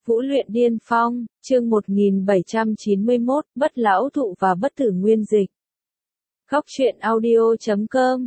Vũ luyện điên phong, chương 1791, bất lão thụ và bất tử nguyên dịch. Góc truyện audio.com.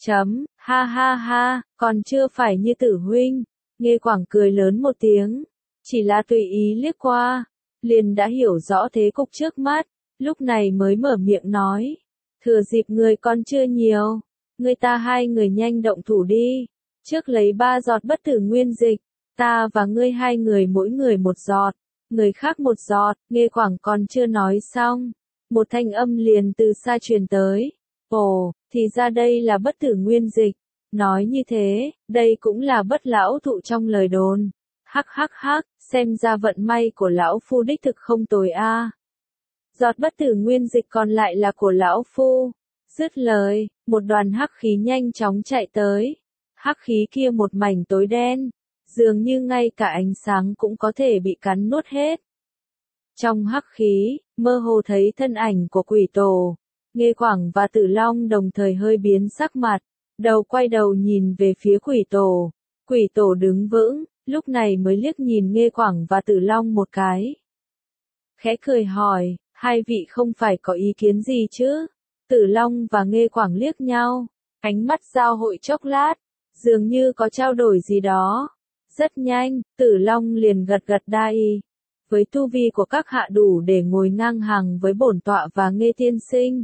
Ha ha ha, còn chưa phải như Tử huynh. Nghe Quảng cười lớn một tiếng. Chỉ là tùy ý liếc qua, liền đã hiểu rõ thế cục trước mắt, lúc này mới mở miệng nói. Thừa dịp người còn chưa nhiều, người ta hai người nhanh động thủ đi. Trước lấy 3 giọt bất tử nguyên dịch. Ta và ngươi hai người mỗi người một giọt, người khác một giọt. Nghe Quảng còn chưa nói xong, một thanh âm liền từ xa truyền tới. Ồ, thì ra đây là bất tử nguyên dịch. Nói như thế, đây cũng là bất lão thụ trong lời đồn. Hắc hắc hắc, xem ra vận may của lão phu đích thực không tồi a. Giọt bất tử nguyên dịch còn lại là của lão phu. Dứt lời, một đoàn hắc khí nhanh chóng chạy tới. Hắc khí kia một mảnh tối đen, dường như ngay cả ánh sáng cũng có thể bị cắn nuốt hết. Trong hắc khí, mơ hồ thấy thân ảnh của quỷ tổ. Nghe Quảng và Tử Long đồng thời hơi biến sắc mặt, đầu quay đầu nhìn về phía quỷ tổ. Quỷ tổ đứng vững, lúc này mới liếc nhìn Nghe Quảng và Tử Long một cái. Khẽ cười hỏi, hai vị không phải có ý kiến gì chứ? Tử Long và Nghe Quảng liếc nhau, ánh mắt giao hội chốc lát, dường như có trao đổi gì đó. Rất nhanh, Tử Long liền gật gật đai. Với tu vi của các hạ đủ để ngồi ngang hàng với bổn tọa và Nghe tiên sinh.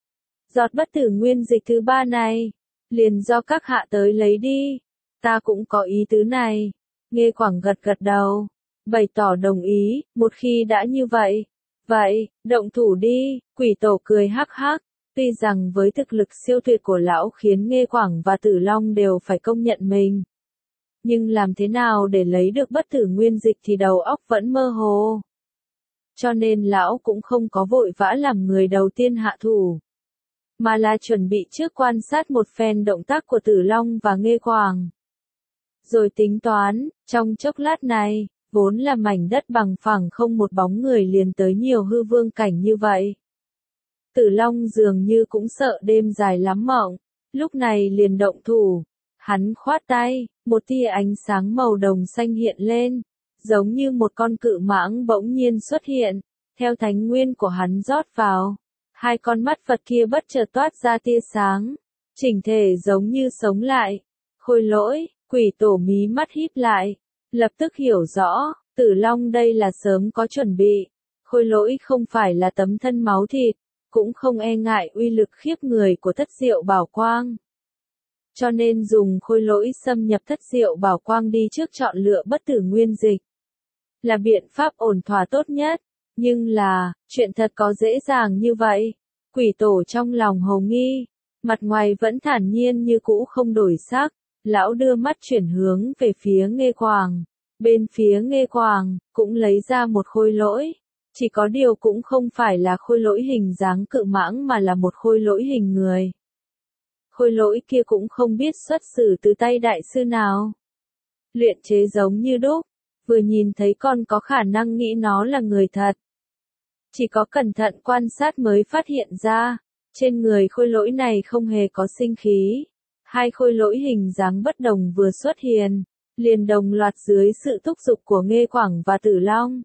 Giọt bất tử nguyên dịch thứ 3 này, liền do các hạ tới lấy đi. Ta cũng có ý tứ này. Nghe Quảng gật gật đầu, bày tỏ đồng ý. Một khi đã như vậy, động thủ đi. Quỷ tổ cười hắc hắc. Tuy rằng với thực lực siêu tuyệt của lão khiến Nghe Quảng và Tử Long đều phải công nhận mình. Nhưng làm thế nào để lấy được bất tử nguyên dịch thì đầu óc vẫn mơ hồ. Cho nên lão cũng không có vội vã làm người đầu tiên hạ thủ. Mà là chuẩn bị trước quan sát một phen động tác của Tử Long và Nghe Quảng. Rồi tính toán, trong chốc lát này, vốn là mảnh đất bằng phẳng không một bóng người liền tới nhiều hư vương cảnh như vậy. Tử Long dường như cũng sợ đêm dài lắm mộng, lúc này liền động thủ. Hắn khoát tay, một tia ánh sáng màu đồng xanh hiện lên, giống như một con cự mãng bỗng nhiên xuất hiện, theo thánh nguyên của hắn rót vào. Hai con mắt Phật kia bất chợt toát ra tia sáng, chỉnh thể giống như sống lại. Khôi lỗi, quỷ tổ mí mắt híp lại, lập tức hiểu rõ, Tử Long đây là sớm có chuẩn bị. Khôi lỗi không phải là tấm thân máu thịt, cũng không e ngại uy lực khiếp người của Thất Diệu Bảo Quang. Cho nên dùng khôi lỗi xâm nhập Thất Diệu Bảo Quang đi trước chọn lựa bất tử nguyên dịch. Là biện pháp ổn thỏa tốt nhất, nhưng là, chuyện thật có dễ dàng như vậy. Quỷ tổ trong lòng hồ nghi, mặt ngoài vẫn thản nhiên như cũ không đổi sắc. Lão đưa mắt chuyển hướng về phía Nghe Quảng. Bên phía Nghe Quảng, cũng lấy ra một khôi lỗi. Chỉ có điều cũng không phải là khôi lỗi hình dáng cự mãng mà là một khôi lỗi hình người. Khôi lỗi kia cũng không biết xuất xử từ tay đại sư nào. Luyện chế giống như đúc, vừa nhìn thấy con có khả năng nghĩ nó là người thật. Chỉ có cẩn thận quan sát mới phát hiện ra, trên người khôi lỗi này không hề có sinh khí. Hai khôi lỗi hình dáng bất đồng vừa xuất hiện, liền đồng loạt dưới sự thúc giục của Nghe Quảng và Tử Long.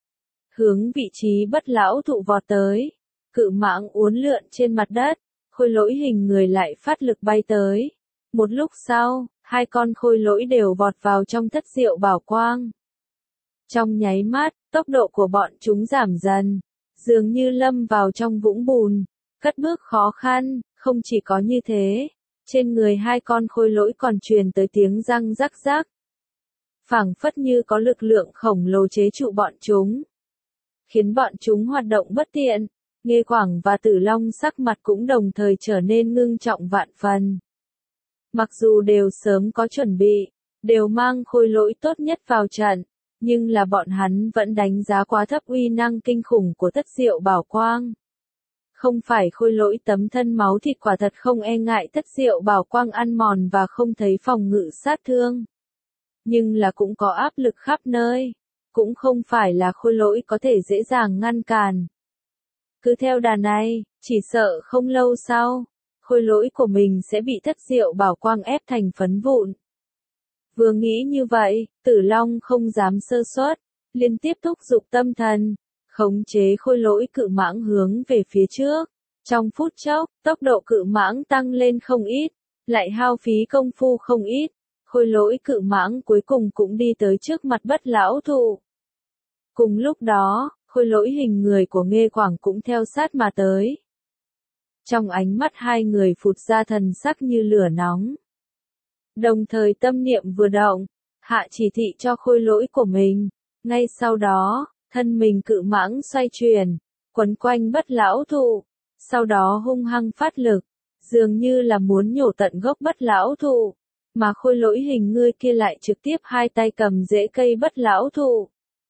Hướng vị trí bất lão thụ vọt tới, cự mãng uốn lượn trên mặt đất, khôi lỗi hình người lại phát lực bay tới. Một lúc sau, hai con khôi lỗi đều vọt vào trong Thất Diệu Bảo Quang. Trong nháy mắt, tốc độ của bọn chúng giảm dần, dường như lâm vào trong vũng bùn, cất bước khó khăn. Không chỉ có như thế, trên người hai con khôi lỗi còn truyền tới tiếng răng rắc rắc. Phảng phất như có lực lượng khổng lồ chế trụ bọn chúng, khiến bọn chúng hoạt động bất tiện. Nghe Quảng và Tử Long sắc mặt cũng đồng thời trở nên ngưng trọng vạn phần. Mặc dù đều sớm có chuẩn bị, đều mang khôi lỗi tốt nhất vào trận, nhưng là bọn hắn vẫn đánh giá quá thấp uy năng kinh khủng của Thất Diệu Bảo Quang. Không phải khôi lỗi tấm thân máu thịt quả thật không e ngại Thất Diệu Bảo Quang ăn mòn và không thấy phòng ngự sát thương. Nhưng là cũng có áp lực khắp nơi, cũng không phải là khôi lỗi có thể dễ dàng ngăn cản. Cứ theo đà này, chỉ sợ không lâu sau, khôi lỗi của mình sẽ bị Thất Diệu Bảo Quang ép thành phấn vụn. Vừa nghĩ như vậy, Tử Long không dám sơ suất, liên tiếp thúc giục tâm thần, khống chế khôi lỗi cự mãng hướng về phía trước. Trong phút chốc, tốc độ cự mãng tăng lên không ít, lại hao phí công phu không ít, khôi lỗi cự mãng cuối cùng cũng đi tới trước mặt Bất lão thụ. Cùng lúc đó, khôi lỗi hình người của Nghê Quảng cũng theo sát mà tới. Trong ánh mắt hai người phụt ra thần sắc như lửa nóng. Đồng thời tâm niệm vừa động, hạ chỉ thị cho khôi lỗi của mình. Ngay sau đó, thân mình cự mãng xoay chuyển, quấn quanh Bất lão thụ, sau đó hung hăng phát lực, dường như là muốn nhổ tận gốc Bất lão thụ, mà khôi lỗi hình người kia lại trực tiếp hai tay cầm rễ cây Bất lão thụ.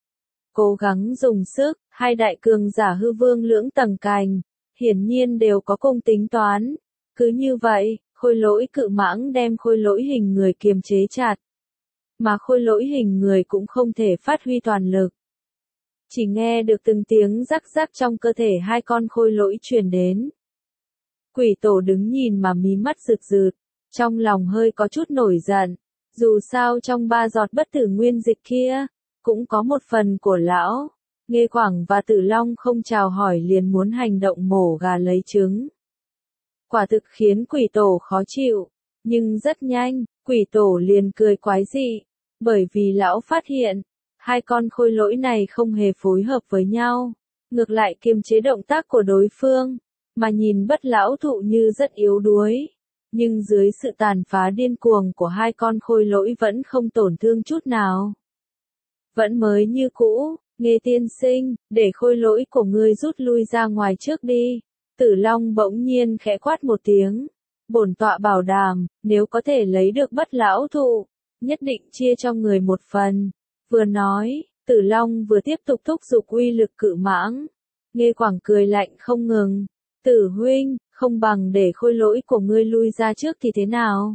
Cố gắng dùng sức, hai đại cường giả hư vương lưỡng tầng cành, hiển nhiên đều có cùng tính toán. Cứ như vậy, khôi lỗi cự mãng đem khôi lỗi hình người kiềm chế chặt. Mà khôi lỗi hình người cũng không thể phát huy toàn lực. Chỉ nghe được từng tiếng rắc rắc trong cơ thể hai con khôi lỗi truyền đến. Quỷ tổ đứng nhìn mà mí mắt rực rực, trong lòng hơi có chút nổi giận. Dù sao trong 3 giọt bất tử nguyên dịch kia, cũng có một phần của lão. Nghê Quảng và Tử Long không chào hỏi liền muốn hành động mổ gà lấy trứng. Quả thực khiến quỷ tổ khó chịu, nhưng rất nhanh, quỷ tổ liền cười quái dị, bởi vì lão phát hiện, hai con khôi lỗi này không hề phối hợp với nhau, ngược lại kiềm chế động tác của đối phương, mà nhìn Bất lão thụ như rất yếu đuối. Nhưng dưới sự tàn phá điên cuồng của hai con khôi lỗi vẫn không tổn thương chút nào. Vẫn mới như cũ, Nghê tiên sinh, để khôi lỗi của ngươi rút lui ra ngoài trước đi. Tử Long bỗng nhiên khẽ quát một tiếng. Bổn tọa bảo đảm, nếu có thể lấy được Bất lão thụ, nhất định chia cho người một phần. Vừa nói, Tử Long vừa tiếp tục thúc giục uy lực cự mãng. Nghê Quảng cười lạnh không ngừng. Tử huynh, không bằng để khôi lỗi của ngươi lui ra trước thì thế nào?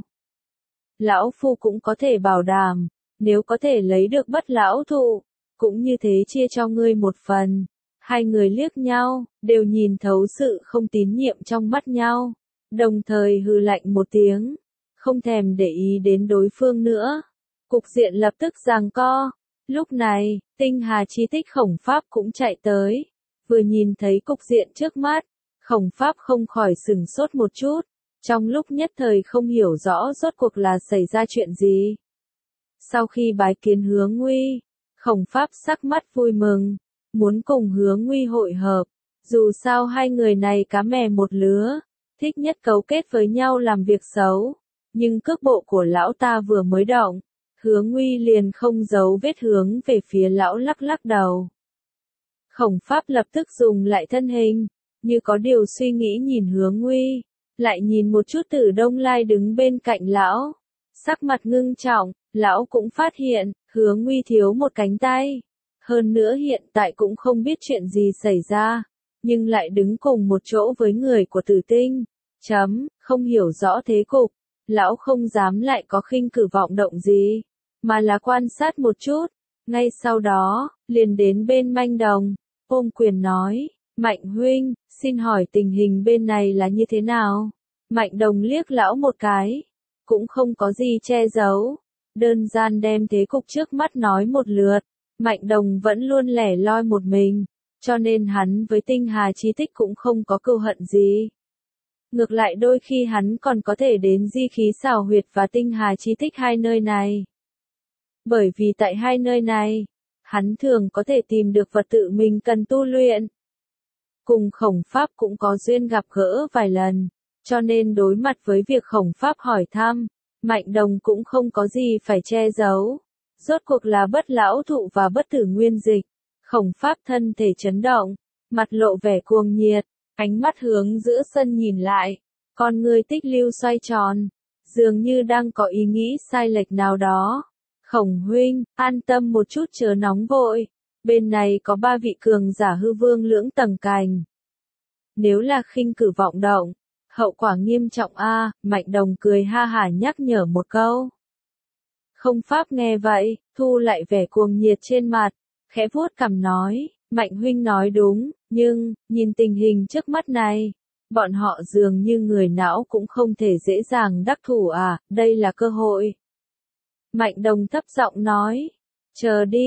Lão phu cũng có thể bảo đảm, nếu có thể lấy được Bất lão thụ, cũng như thế chia cho ngươi một phần. Hai người liếc nhau, đều nhìn thấu sự không tín nhiệm trong mắt nhau, đồng thời hừ lạnh một tiếng, không thèm để ý đến đối phương nữa. Cục diện lập tức giằng co. Lúc này, Tinh Hà chi tích Khổng Pháp cũng chạy tới, vừa nhìn thấy cục diện trước mắt, Khổng Pháp không khỏi sửng sốt một chút, trong lúc nhất thời không hiểu rõ rốt cuộc là xảy ra chuyện gì. Sau khi bái kiến Hứa Nguy, Khổng Pháp sắc mắt vui mừng, muốn cùng Hứa Nguy hội hợp, dù sao hai người này cá mè một lứa, thích nhất cấu kết với nhau làm việc xấu, nhưng cước bộ của lão ta vừa mới động, Hứa Nguy liền không giấu vết hướng về phía lão lắc lắc đầu. Khổng Pháp lập tức dùng lại thân hình, như có điều suy nghĩ nhìn Hứa Nguy, lại nhìn một chút Tử Đông Lai đứng bên cạnh lão, sắc mặt ngưng trọng, lão cũng phát hiện, Hứa Nguy thiếu một cánh tay, hơn nữa hiện tại cũng không biết chuyện gì xảy ra, nhưng lại đứng cùng một chỗ với người của Tử Tinh, không hiểu rõ thế cục, lão không dám lại có khinh cử vọng động gì, mà là quan sát một chút, ngay sau đó, liền đến bên Manh Đồng, ôm quyền nói, Mạnh huynh, xin hỏi tình hình bên này là như thế nào? Mạnh Đồng liếc lão một cái, cũng không có gì che giấu, đơn giản đem thế cục trước mắt nói một lượt. Mạnh Đồng vẫn luôn lẻ loi một mình, cho nên hắn với Tinh Hà chi tích cũng không có cừu hận gì. Ngược lại đôi khi hắn còn có thể đến Di Khí Xảo Huyệt và Tinh Hà chi tích hai nơi này. Bởi vì tại hai nơi này, hắn thường có thể tìm được vật tự mình cần tu luyện. Cùng Khổng Pháp cũng có duyên gặp gỡ vài lần, cho nên đối mặt với việc Khổng Pháp hỏi thăm, Mạnh Đồng cũng không có gì phải che giấu. Rốt cuộc là Bất lão thụ và bất tử nguyên dịch. Khổng Pháp thân thể chấn động, mặt lộ vẻ cuồng nhiệt, ánh mắt hướng giữa sân nhìn lại, con người tích lưu xoay tròn, dường như đang có ý nghĩ sai lệch nào đó. Khổng huynh, an tâm một chút chớ nóng vội, bên này có 3 vị cường giả hư vương lưỡng tầng cành. Nếu là khinh cử vọng động, hậu quả nghiêm trọng a. Mạnh Đồng cười ha hả nhắc nhở một câu. Không Pháp nghe vậy, thu lại vẻ cuồng nhiệt trên mặt, khẽ vuốt cằm nói, Mạnh huynh nói đúng, nhưng, nhìn tình hình trước mắt này, bọn họ dường như người não cũng không thể dễ dàng đắc thủ đây là cơ hội. Mạnh Đồng thấp giọng nói, chờ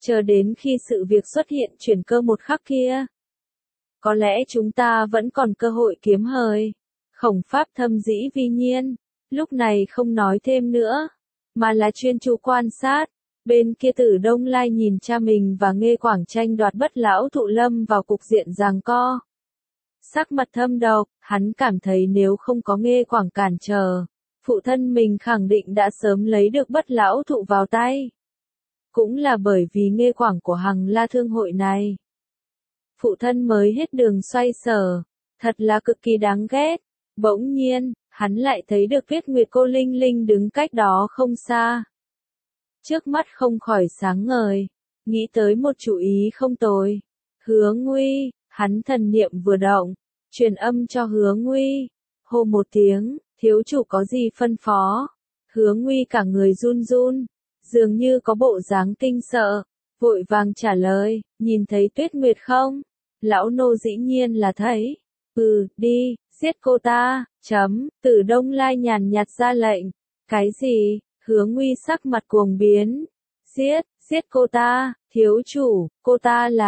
chờ đến khi sự việc xuất hiện chuyển cơ một khắc kia. Có lẽ chúng ta vẫn còn cơ hội kiếm hời. Khổng Pháp thâm dĩ vi nhiên, lúc này không nói thêm nữa, mà là chuyên chú quan sát. Bên kia Tử Đông Lai nhìn cha mình và Nghê Quảng tranh đoạt Bất Lão Thụ lâm vào cục diện giằng co. Sắc mặt thâm độc, hắn cảm thấy nếu không có Nghê Quảng cản trở, phụ thân mình khẳng định đã sớm lấy được Bất Lão Thụ vào tay. Cũng là bởi vì Nghê Quảng của Hằng La Thương hội này, phụ thân mới hết đường xoay sở, thật là cực kỳ đáng ghét. Bỗng nhiên, hắn lại thấy được Tuyết Nguyệt cô Linh Linh đứng cách đó không xa. Trước mắt không khỏi sáng ngời, nghĩ tới một chủ ý không tồi. Hứa Nguy, hắn thần niệm vừa động, truyền âm cho Hứa Nguy, hô một tiếng, thiếu chủ có gì phân phó. Hứa Nguy cả người run run, dường như có bộ dáng kinh sợ, vội vàng trả lời, nhìn thấy Tuyết Nguyệt không? Lão nô dĩ nhiên là thấy. Đi, giết cô ta, Tử Đông Lai nhàn nhạt ra lệnh. Cái gì? Hứa Nguy sắc mặt cuồng biến. Giết cô ta, thiếu chủ, cô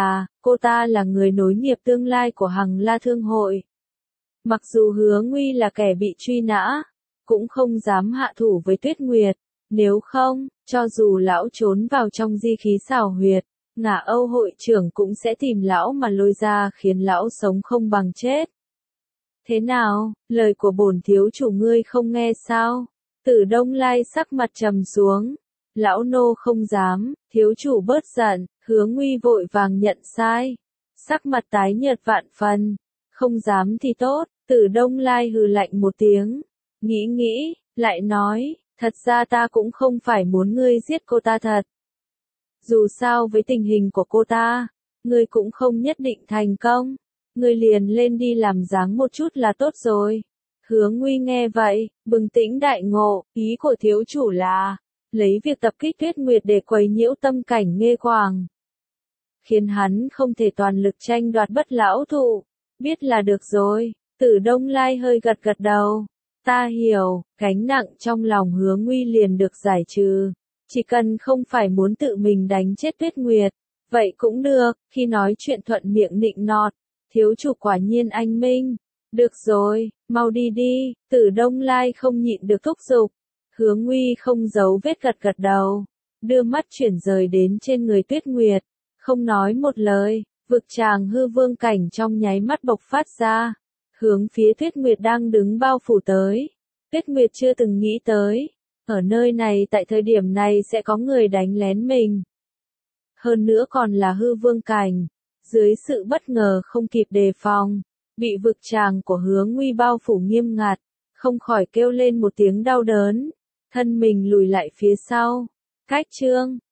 ta là người nối nghiệp tương lai của Hằng La Thương hội. Mặc dù Hứa Nguy là kẻ bị truy nã, cũng không dám hạ thủ với Tuyết Nguyệt, nếu không, cho dù lão trốn vào trong di khí xảo huyệt, Ngả Âu hội trưởng cũng sẽ tìm lão mà lôi ra khiến lão sống không bằng chết. Thế nào, lời của bổn thiếu chủ ngươi không nghe sao? Tử Đông Lai sắc mặt trầm xuống. Lão nô không dám, thiếu chủ bớt giận. Hứa Nguy vội vàng nhận sai. Sắc mặt tái nhợt vạn phần. Không dám thì tốt. Tử Đông Lai hừ lạnh một tiếng. Nghĩ, lại nói, thật ra ta cũng không phải muốn ngươi giết cô ta thật. Dù sao với tình hình của cô ta, ngươi cũng không nhất định thành công. Ngươi liền lên đi làm dáng một chút là tốt rồi. Hứa Nguy nghe vậy, bừng tỉnh đại ngộ, ý của thiếu chủ là lấy việc tập kích Tuyết Nguyệt để quấy nhiễu tâm cảnh Nghê Quảng, khiến hắn không thể toàn lực tranh đoạt Bất Lão Thụ. Biết là được rồi. Tử Đông Lai hơi gật gật đầu. Ta hiểu, gánh nặng trong lòng Hứa Nguy liền được giải trừ. Chỉ cần không phải muốn tự mình đánh chết Tuyết Nguyệt, vậy cũng được. Khi nói chuyện thuận miệng nịnh nọt, thiếu chủ quả nhiên anh minh. Được rồi, mau đi đi. Tử Đông Lai không nhịn được thúc giục. Hứa Nguy không giấu vết gật gật đầu, đưa mắt chuyển rời đến trên người Tuyết Nguyệt, không nói một lời. Vực tràng hư vương cảnh trong nháy mắt bộc phát ra, hướng phía Tuyết Nguyệt đang đứng bao phủ tới. Tuyết Nguyệt chưa từng nghĩ tới, ở nơi này tại thời điểm này sẽ có người đánh lén mình. Hơn nữa còn là hư vương cảnh. Dưới sự bất ngờ không kịp đề phòng, bị vực tràng của Hứa Nguy bao phủ nghiêm ngặt, không khỏi kêu lên một tiếng đau đớn, thân mình lùi lại phía sau. Cách chương